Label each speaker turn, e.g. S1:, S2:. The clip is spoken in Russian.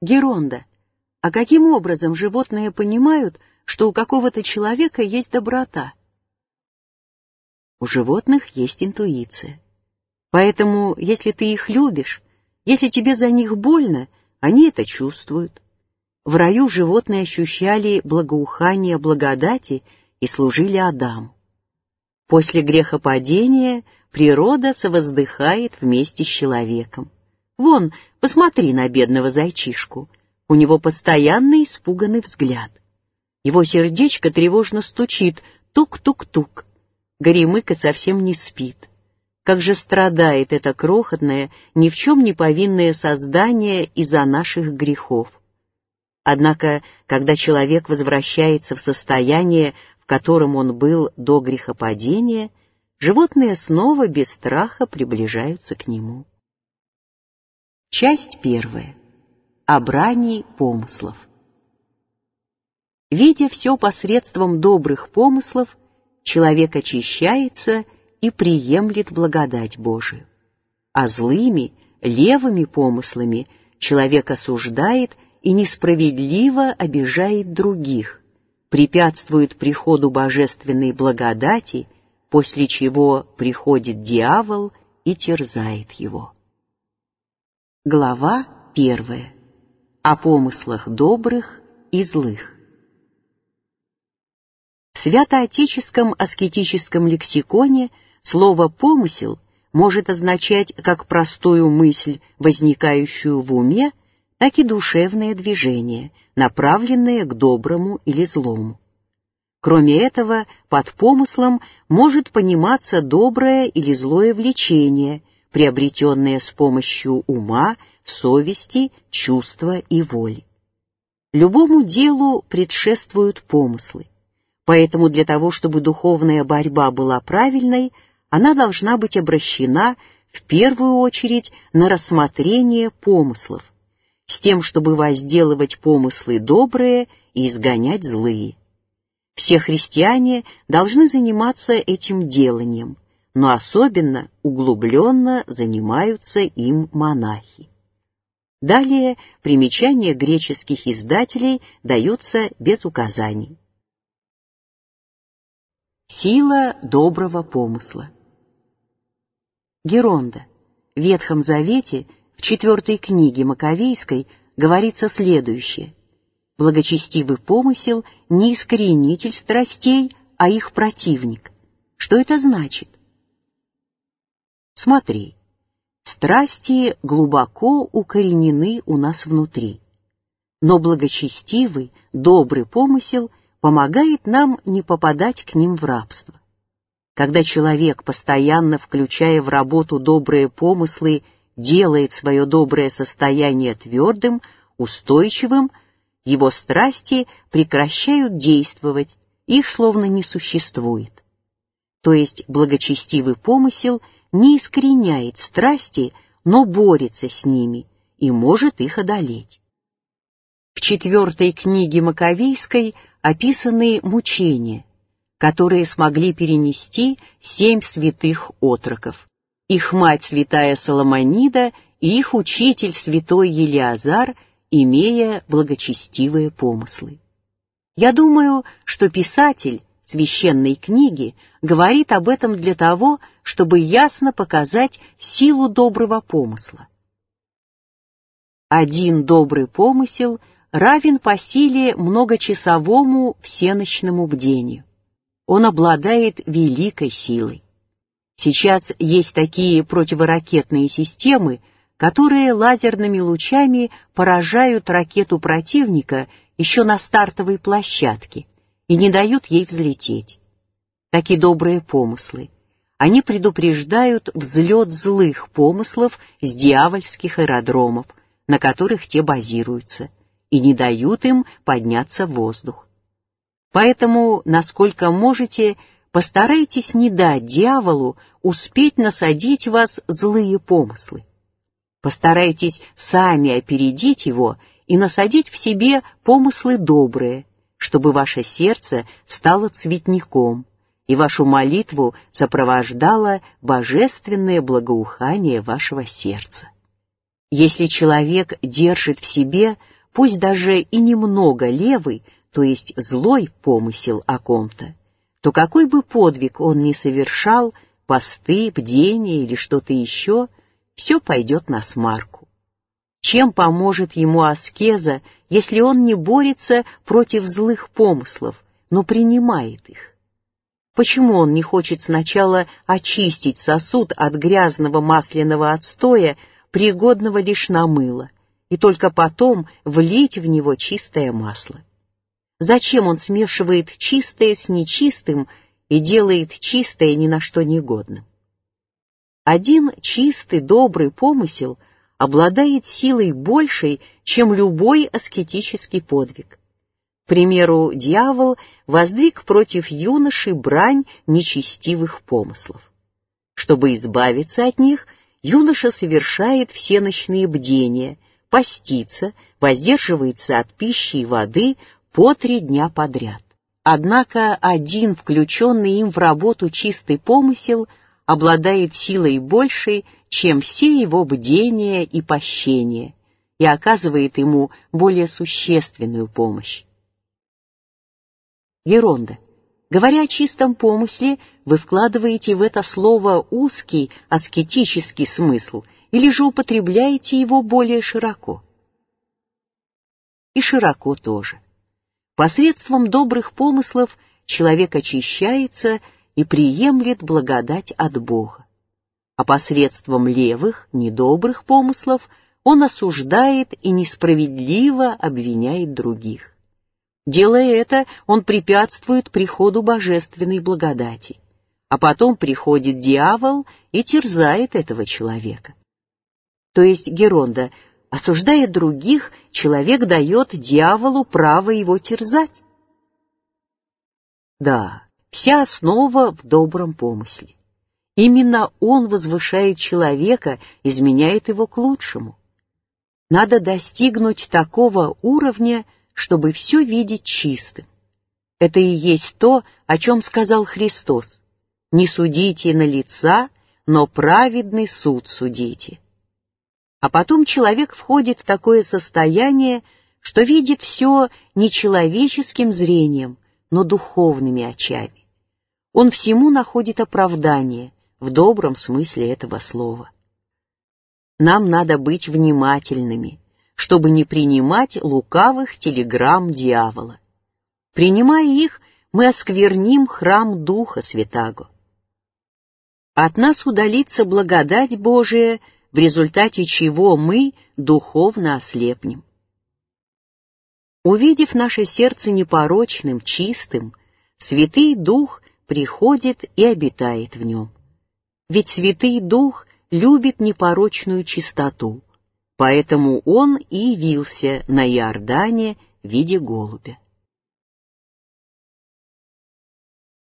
S1: Геронда, а каким образом животные понимают, что у какого-то человека есть доброта? У животных есть интуиция. Поэтому, если ты их любишь, если тебе за них больно, они это чувствуют. В раю животные ощущали благоухание благодати и служили Адаму. После грехопадения природа совоздыхает вместе с человеком. Вон, посмотри на бедного зайчишку. У него постоянно испуганный взгляд. Его сердечко тревожно стучит, тук-тук-тук. Горемыка совсем не спит. Как же страдает это крохотное, ни в чем не повинное создание из-за наших грехов. Однако, когда человек возвращается в состояние, в котором он был до грехопадения, животные снова без страха приближаются к нему. Часть первая. О брани помыслов. Видя все посредством добрых помыслов, человек очищается и приемлет благодать Божию. А злыми, левыми помыслами человек осуждает и несправедливо обижает других, препятствует приходу божественной благодати, после чего приходит дьявол и терзает его. Глава 1. О помыслах добрых и злых. В святоотеческом аскетическом лексиконе слово «помысел» может означать как простую мысль, возникающую в уме, так и душевное движение, направленное к доброму или злому. Кроме этого, под помыслом может пониматься доброе или злое влечение, приобретенное с помощью ума, совести, чувства и воли. Любому делу предшествуют помыслы. Поэтому для того, чтобы духовная борьба была правильной, она должна быть обращена в первую очередь на рассмотрение помыслов, с тем, чтобы возделывать помыслы добрые и изгонять злые. Все христиане должны заниматься этим деланием, но особенно углубленно занимаются им монахи. Далее примечания греческих издателей даются без указаний. Сила доброго помысла. Геронда. В Ветхом Завете, в 4 книге Маковейской, говорится следующее: «Благочестивый помысел не искоренитель страстей, а их противник». Что это значит? Смотри, страсти глубоко укоренены у нас внутри, но благочестивый, добрый помысел помогает нам не попадать к ним в рабство. Когда человек, постоянно включая в работу добрые помыслы, делает свое доброе состояние твердым, устойчивым, его страсти прекращают действовать, их словно не существует. То есть благочестивый помысел не искореняет страсти, но борется с ними и может их одолеть. В 4 книге Маковейской описаны мучения, которые смогли перенести 7 святых отроков: их мать святая Соломонида и их учитель святой Елиазар, имея благочестивые помыслы. Я думаю, что писатель священной книги говорит об этом для того, чтобы ясно показать силу доброго помысла. Один добрый помысел равен по силе многочасовому всеночному бдению. Он обладает великой силой. Сейчас есть такие противоракетные системы, которые лазерными лучами поражают ракету противника еще на стартовой площадке и не дают ей взлететь. Такие добрые помыслы. Они предупреждают взлет злых помыслов с дьявольских аэродромов, на которых те базируются, и не дают им подняться в воздух. Поэтому, насколько можете, постарайтесь не дать дьяволу успеть насадить в вас злые помыслы. Постарайтесь сами опередить его и насадить в себе помыслы добрые, чтобы ваше сердце стало цветником, и вашу молитву сопровождало божественное благоухание вашего сердца. Если человек держит в себе пусть даже и немного левый, то есть злой помысел о ком-то, то какой бы подвиг он ни совершал, посты, бдения или что-то еще, все пойдет насмарку. Чем поможет ему аскеза, если он не борется против злых помыслов, но принимает их? Почему он не хочет сначала очистить сосуд от грязного масляного отстоя, пригодного лишь на мыло, и только потом влить в него чистое масло? Зачем он смешивает чистое с нечистым и делает чистое ни на что негодным? Один чистый, добрый помысел обладает силой большей, чем любой аскетический подвиг. К примеру, дьявол воздвиг против юноши брань нечестивых помыслов. Чтобы избавиться от них, юноша совершает всеночные бдения, постится, воздерживается от пищи и воды по 3 дня подряд. Однако один включенный им в работу чистый помысел обладает силой большей, чем все его бдения и пощения, и оказывает ему более существенную помощь. Геронда. Говоря о чистом помысле, вы вкладываете в это слово узкий аскетический смысл или же употребляете его более широко? И широко тоже. Посредством добрых помыслов человек очищается и приемлет благодать от Бога, а посредством левых, недобрых помыслов он осуждает и несправедливо обвиняет других. Делая это, он препятствует приходу божественной благодати, а потом приходит дьявол и терзает этого человека. То есть, Геронда, осуждая других, человек дает дьяволу право его терзать? Да, вся основа в добром помысле. Именно он возвышает человека, изменяет его к лучшему. Надо достигнуть такого уровня, чтобы все видеть чистым. Это и есть то, о чем сказал Христос: «Не судите на лица, но праведный суд судите». А потом человек входит в такое состояние, что видит все не человеческим зрением, но духовными очами. Он всему находит оправдание, в добром смысле этого слова. Нам надо быть внимательными, чтобы не принимать лукавых телеграмм дьявола. Принимая их, мы оскверним храм Духа Святаго. От нас удалится благодать Божия, в результате чего мы духовно ослепнем. Увидев наше сердце непорочным, чистым, Святый Дух приходит и обитает в нем. Ведь Святый Дух любит непорочную чистоту, поэтому Он и явился на Иордане в виде голубя.